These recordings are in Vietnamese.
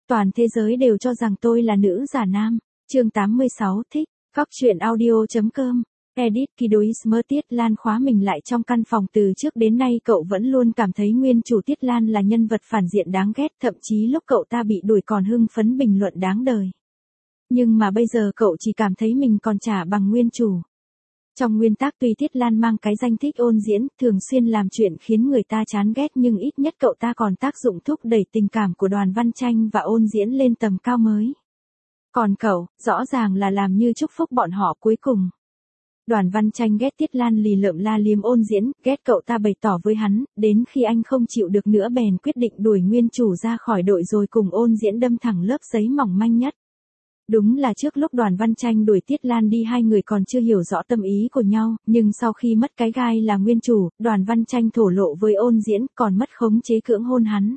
Toàn thế giới đều cho rằng tôi là nữ giả nam. Chương 86 thích. Góc truyện audio.com. Edit Kidoismer. Tiết Lan khóa mình lại trong căn phòng. Từ trước đến nay cậu vẫn luôn cảm thấy nguyên chủ Tiết Lan là nhân vật phản diện đáng ghét, thậm chí lúc cậu ta bị đuổi còn hưng phấn bình luận đáng đời. Nhưng mà bây giờ cậu chỉ cảm thấy mình còn chả bằng nguyên chủ. Trong nguyên tắc tuy Tiết Lan mang cái danh thích ôn diễn, thường xuyên làm chuyện khiến người ta chán ghét, nhưng ít nhất cậu ta còn tác dụng thúc đẩy tình cảm của Đoàn Văn Tranh và ôn diễn lên tầm cao mới. Còn cậu, rõ ràng là làm như chúc phúc bọn họ cuối cùng. Đoàn Văn Tranh ghét Tiết Lan lì lợm la liếm ôn diễn, ghét cậu ta bày tỏ với hắn, đến khi anh không chịu được nữa bèn quyết định đuổi nguyên chủ ra khỏi đội rồi cùng ôn diễn đâm thẳng lớp giấy mỏng manh nhất. Đúng là trước lúc Đoàn Văn Tranh đuổi Tiết Lan đi hai người còn chưa hiểu rõ tâm ý của nhau, nhưng sau khi mất cái gai là nguyên chủ, Đoàn Văn Tranh thổ lộ với ôn diễn, còn mất khống chế cưỡng hôn hắn.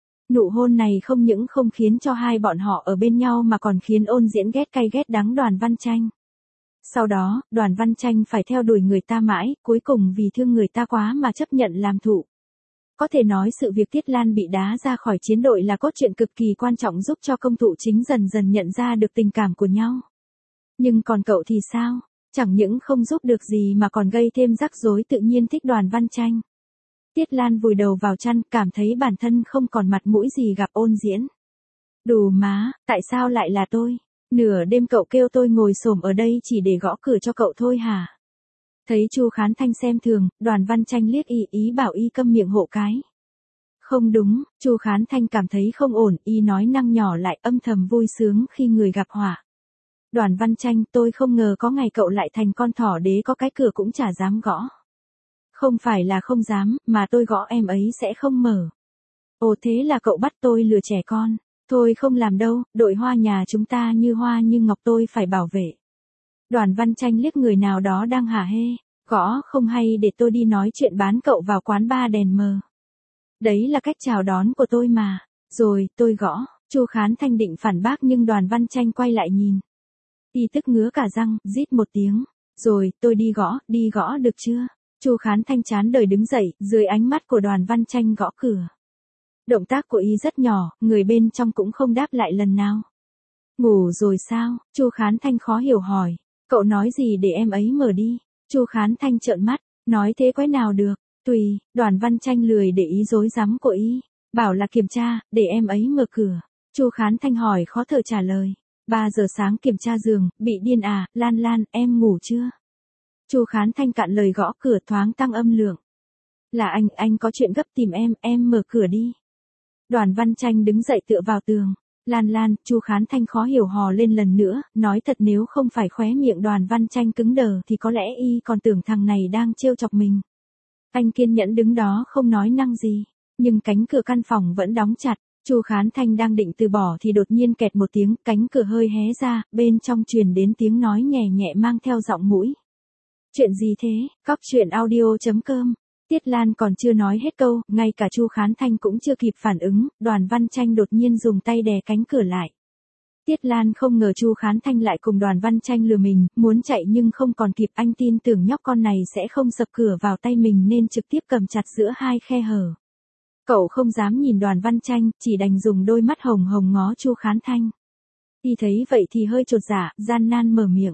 Nụ hôn này không những không khiến cho hai bọn họ ở bên nhau mà còn khiến ôn diễn ghét cay ghét đắng Đoàn Văn Tranh. Sau đó, Đoàn Văn Tranh phải theo đuổi người ta mãi, cuối cùng vì thương người ta quá mà chấp nhận làm thụ. Có thể nói sự việc Tiết Lan bị đá ra khỏi chiến đội là cốt truyện cực kỳ quan trọng giúp cho công thụ chính dần dần nhận ra được tình cảm của nhau. Nhưng còn cậu thì sao? Chẳng những không giúp được gì mà còn gây thêm rắc rối, tự nhiên thích Đoàn Văn Tranh. Tiết Lan vùi đầu vào chăn, cảm thấy bản thân không còn mặt mũi gì gặp ôn diễn. Đù má, tại sao lại là tôi? Nửa đêm cậu kêu tôi ngồi xổm ở đây chỉ để gõ cửa cho cậu thôi hả? Thấy Chu Khán Thanh xem thường, Đoàn Văn Tranh liếc ý bảo y câm miệng hộ cái. Không đúng, Chu Khán Thanh cảm thấy không ổn, y nói năng nhỏ lại, âm thầm vui sướng khi người gặp họa. Đoàn Văn Tranh, tôi không ngờ có ngày cậu lại thành con thỏ đế, có cái cửa cũng chả dám gõ. Không phải là không dám, mà tôi gõ em ấy sẽ không mở. Ồ, thế là cậu bắt tôi lừa trẻ con. Thôi không làm đâu, đội hoa nhà chúng ta như hoa như ngọc, tôi phải bảo vệ. Đoàn Văn Tranh liếc người nào đó đang hả hê. Gõ không hay, để tôi đi nói chuyện bán cậu vào quán bar đèn mờ. Đấy là cách chào đón của tôi mà. Rồi, tôi gõ. Chu Khán Thanh định phản bác nhưng Đoàn Văn Tranh quay lại nhìn. Y tức ngứa cả răng, rít một tiếng. Rồi, tôi đi gõ được chưa? Chu Khán Thanh chán đời đứng dậy, dưới ánh mắt của Đoàn Văn Tranh gõ cửa. Động tác của y rất nhỏ, người bên trong cũng không đáp lại lần nào. Ngủ rồi sao? Chu Khán Thanh khó hiểu hỏi. Cậu nói gì để em ấy mở đi? Chu Khán Thanh trợn mắt, nói thế quái nào được? Tùy. Đoàn Văn Tranh lười để ý rối rắm của y, bảo là kiểm tra, để em ấy mở cửa. Chu Khán Thanh hỏi khó thở trả lời. 3 giờ sáng kiểm tra giường, bị điên à? Lan Lan, em ngủ chưa? Chu Khán Thanh cạn lời gõ cửa, thoáng tăng âm lượng. Là anh có chuyện gấp tìm em mở cửa đi. Đoàn Văn Tranh đứng dậy tựa vào tường. Lan Lan, Chu Khán Thanh khó hiểu hò lên lần nữa, nói thật nếu không phải khóe miệng Đoàn Văn Tranh cứng đờ thì có lẽ y còn tưởng thằng này đang trêu chọc mình. Anh kiên nhẫn đứng đó không nói năng gì, nhưng cánh cửa căn phòng vẫn đóng chặt. Chu Khán Thanh đang định từ bỏ thì đột nhiên kẹt một tiếng, cánh cửa hơi hé ra, bên trong truyền đến tiếng nói nhẹ nhẹ mang theo giọng mũi. Chuyện gì thế? Góc truyện audio.com. Tiết Lan còn chưa nói hết câu, ngay cả Chu Khán Thanh cũng chưa kịp phản ứng, Đoàn Văn Tranh đột nhiên dùng tay đè cánh cửa lại. Tiết Lan không ngờ Chu Khán Thanh lại cùng Đoàn Văn Tranh lừa mình, muốn chạy nhưng không còn kịp, anh tin tưởng nhóc con này sẽ không sập cửa vào tay mình nên trực tiếp cầm chặt giữa hai khe hở. Cậu không dám nhìn Đoàn Văn Tranh, chỉ đành dùng đôi mắt hồng hồng ngó Chu Khán Thanh. Y thấy vậy thì hơi chột dạ, gian nan mở miệng.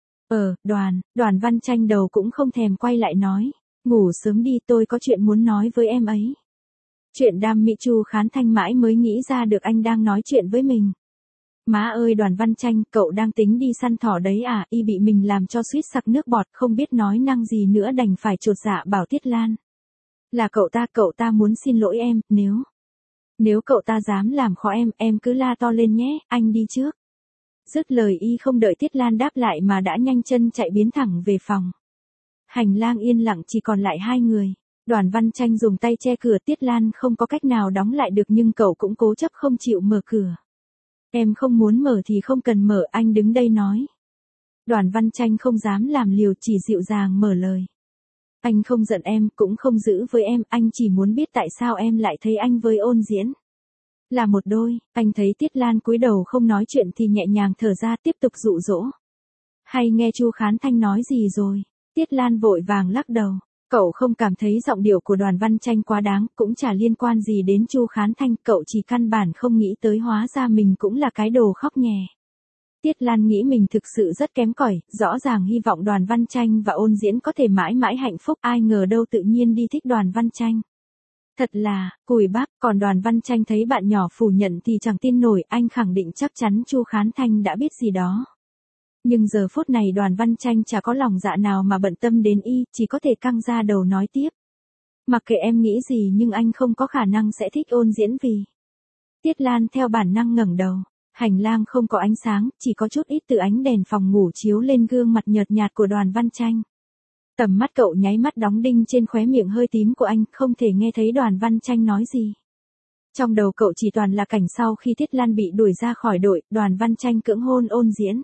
Đoàn Văn Tranh đầu cũng không thèm quay lại nói. Ngủ sớm đi, tôi có chuyện muốn nói với em ấy. Chuyện đam mỹ? Chu Khán Thanh mãi mới nghĩ ra được anh đang nói chuyện với mình. Má ơi Đoàn Văn Tranh, cậu đang tính đi săn thỏ đấy à? Y bị mình làm cho suýt sặc nước bọt, không biết nói năng gì nữa đành phải chột dạ bảo Tiết Lan. Là cậu ta muốn xin lỗi em, nếu cậu ta dám làm khó em cứ la to lên nhé, anh đi trước. Dứt lời y không đợi Tiết Lan đáp lại mà đã nhanh chân chạy biến thẳng về phòng. Hành lang yên lặng chỉ còn lại hai người. Đoàn Văn Tranh dùng tay che cửa, Tiết Lan không có cách nào đóng lại được nhưng cậu cũng cố chấp không chịu mở cửa. Em không muốn mở thì không cần mở, anh đứng đây nói. Đoàn Văn Tranh không dám làm liều, chỉ dịu dàng mở lời. Anh không giận em, cũng không giữ với em, anh chỉ muốn biết tại sao em lại thấy anh với ôn diễn là một đôi. Anh thấy Tiết Lan cúi đầu không nói chuyện thì nhẹ nhàng thở ra, tiếp tục dụ dỗ. Hay nghe Chu Khán Thanh nói gì rồi? Tiết Lan vội vàng lắc đầu. Cậu không cảm thấy giọng điệu của Đoàn Văn Tranh quá đáng, cũng chả liên quan gì đến Chu Khán Thanh, cậu chỉ căn bản không nghĩ tới hóa ra mình cũng là cái đồ khóc nhè. Tiết Lan nghĩ mình thực sự rất kém cỏi, rõ ràng hy vọng Đoàn Văn Tranh và Ôn Diễn có thể mãi mãi hạnh phúc, ai ngờ đâu tự nhiên đi thích Đoàn Văn Tranh. Thật là, cùi bắp, còn Đoàn Văn Tranh thấy bạn nhỏ phủ nhận thì chẳng tin nổi, anh khẳng định chắc chắn Chu Khán Thanh đã biết gì đó. Nhưng giờ phút này Đoàn Văn Tranh chả có lòng dạ nào mà bận tâm đến y, chỉ có thể căng ra đầu nói tiếp. Mặc kệ em nghĩ gì nhưng anh không có khả năng sẽ thích Ôn Diễn vì. Tiết Lan theo bản năng ngẩng đầu. Hành lang không có ánh sáng, chỉ có chút ít từ ánh đèn phòng ngủ chiếu lên gương mặt nhợt nhạt của Đoàn Văn Tranh. Tầm mắt cậu nháy mắt đóng đinh trên khóe miệng hơi tím của anh, không thể nghe thấy Đoàn Văn Tranh nói gì. Trong đầu cậu chỉ toàn là cảnh sau khi Tiết Lan bị đuổi ra khỏi đội, Đoàn Văn Tranh cưỡng hôn Ôn Diễn.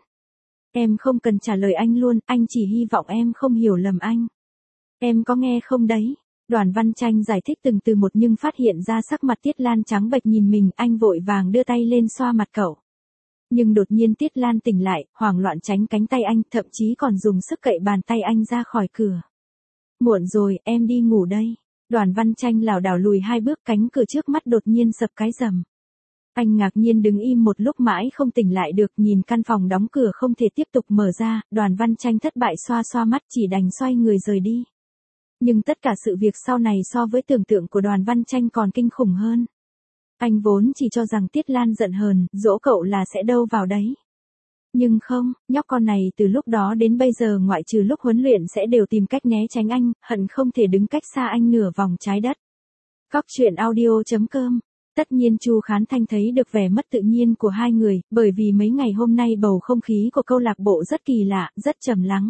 Em không cần trả lời anh luôn, anh chỉ hy vọng em không hiểu lầm anh. Em có nghe không đấy? Đoàn Văn Tranh giải thích từng từ một nhưng phát hiện ra sắc mặt Tiết Lan trắng bệch nhìn mình, anh vội vàng đưa tay lên xoa mặt cậu. Nhưng đột nhiên Tiết Lan tỉnh lại, hoảng loạn tránh cánh tay anh, thậm chí còn dùng sức cậy bàn tay anh ra khỏi cửa. Muộn rồi, em đi ngủ đây. Đoàn Văn Tranh lảo đảo lùi 2 bước, cánh cửa trước mắt đột nhiên sập cái rầm. Anh ngạc nhiên đứng im một lúc mãi không tỉnh lại được, nhìn căn phòng đóng cửa không thể tiếp tục mở ra, Đoàn Văn Tranh thất bại xoa xoa mắt chỉ đành xoay người rời đi. Nhưng tất cả sự việc sau này so với tưởng tượng của Đoàn Văn Tranh còn kinh khủng hơn. Anh vốn chỉ cho rằng Tiết Lan giận hờn, dỗ cậu là sẽ đâu vào đấy. Nhưng không, nhóc con này từ lúc đó đến bây giờ ngoại trừ lúc huấn luyện sẽ đều tìm cách né tránh anh, hận không thể đứng cách xa anh nửa vòng trái đất. Cóc truyện audio.com. Tất nhiên Chu Khán Thanh thấy được vẻ mất tự nhiên của hai người, bởi vì mấy ngày hôm nay bầu không khí của câu lạc bộ rất kỳ lạ, rất trầm lắng.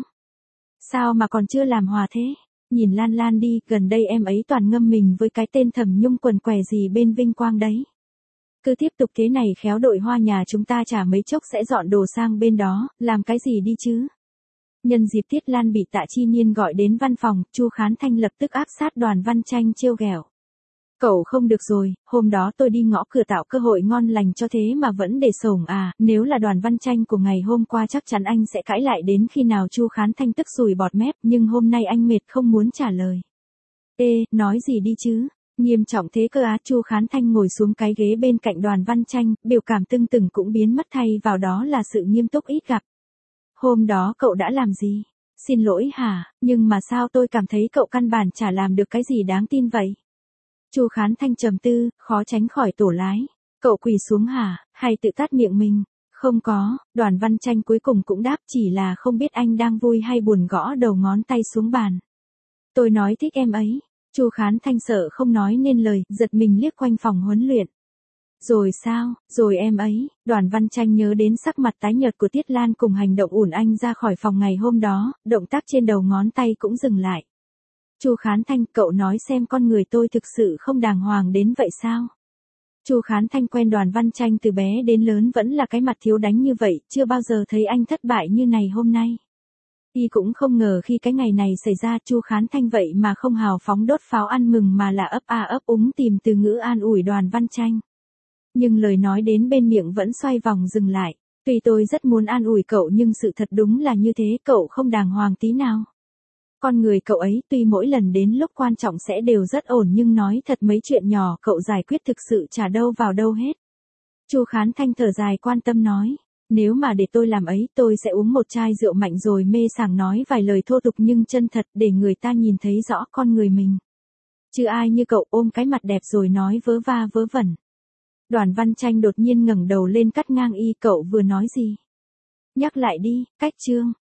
Sao mà còn chưa làm hòa thế? Nhìn Lan Lan đi, gần đây em ấy toàn ngâm mình với cái tên Thẩm Nhung quần què gì bên Vinh Quang đấy. Cứ tiếp tục thế này khéo đội hoa nhà chúng ta chả mấy chốc sẽ dọn đồ sang bên đó, làm cái gì đi chứ? Nhân dịp Tiết Lan bị Tạ Chi Niên gọi đến văn phòng, Chu Khán Thanh lập tức áp sát Đoàn Văn Tranh trêu ghẹo. Cậu không được rồi, hôm đó tôi đi ngõ cửa tạo cơ hội ngon lành cho thế mà vẫn để sổng à, nếu là Đoàn Văn Tranh của ngày hôm qua chắc chắn anh sẽ cãi lại đến khi nào. Chu Khán Thanh tức sùi bọt mép, nhưng hôm nay anh mệt không muốn trả lời. Ê, nói gì đi chứ? Nghiêm trọng thế cơ á? Chu Khán Thanh ngồi xuống cái ghế bên cạnh Đoàn Văn Tranh, biểu cảm tưng tửng cũng biến mất, thay vào đó là sự nghiêm túc ít gặp. Hôm đó cậu đã làm gì? Xin lỗi hả, nhưng mà sao tôi cảm thấy cậu căn bản chả làm được cái gì đáng tin vậy? Chu Khán Thanh trầm tư, khó tránh khỏi tổ lái. Cậu quỳ xuống hả, hay tự tát miệng mình? Không có, Đoàn Văn Tranh cuối cùng cũng đáp, chỉ là không biết anh đang vui hay buồn, gõ đầu ngón tay xuống bàn. Tôi nói thích em ấy. Chu Khán Thanh sợ không nói nên lời, giật mình liếc quanh phòng huấn luyện. Rồi sao, rồi em ấy? Đoàn Văn Tranh nhớ đến sắc mặt tái nhợt của Tiết Lan cùng hành động ủn anh ra khỏi phòng ngày hôm đó, động tác trên đầu ngón tay cũng dừng lại. Chu Khán Thanh, cậu nói xem con người tôi thực sự không đàng hoàng đến vậy sao? Chu Khán Thanh quen Đoàn Văn Tranh từ bé đến lớn vẫn là cái mặt thiếu đánh như vậy, chưa bao giờ thấy anh thất bại như này hôm nay. Y cũng không ngờ khi cái ngày này xảy ra Chu Khán Thanh vậy mà không hào phóng đốt pháo ăn mừng mà là ấp a ấp úng tìm từ ngữ an ủi Đoàn Văn Tranh. Nhưng lời nói đến bên miệng vẫn xoay vòng dừng lại. Tuy tôi rất muốn an ủi cậu nhưng sự thật đúng là như thế, cậu không đàng hoàng tí nào. Con người cậu ấy tuy mỗi lần đến lúc quan trọng sẽ đều rất ổn nhưng nói thật mấy chuyện nhỏ cậu giải quyết thực sự chả đâu vào đâu hết. Chu Khán Thanh thở dài quan tâm nói. Nếu mà để tôi làm ấy tôi sẽ uống một chai rượu mạnh rồi mê sảng nói vài lời thô tục nhưng chân thật để người ta nhìn thấy rõ con người mình. Chứ ai như cậu ôm cái mặt đẹp rồi nói vớ va vớ vẩn. Đoàn Văn Tranh đột nhiên ngẩng đầu lên cắt ngang y, cậu vừa nói gì? Nhắc lại đi, cách chương.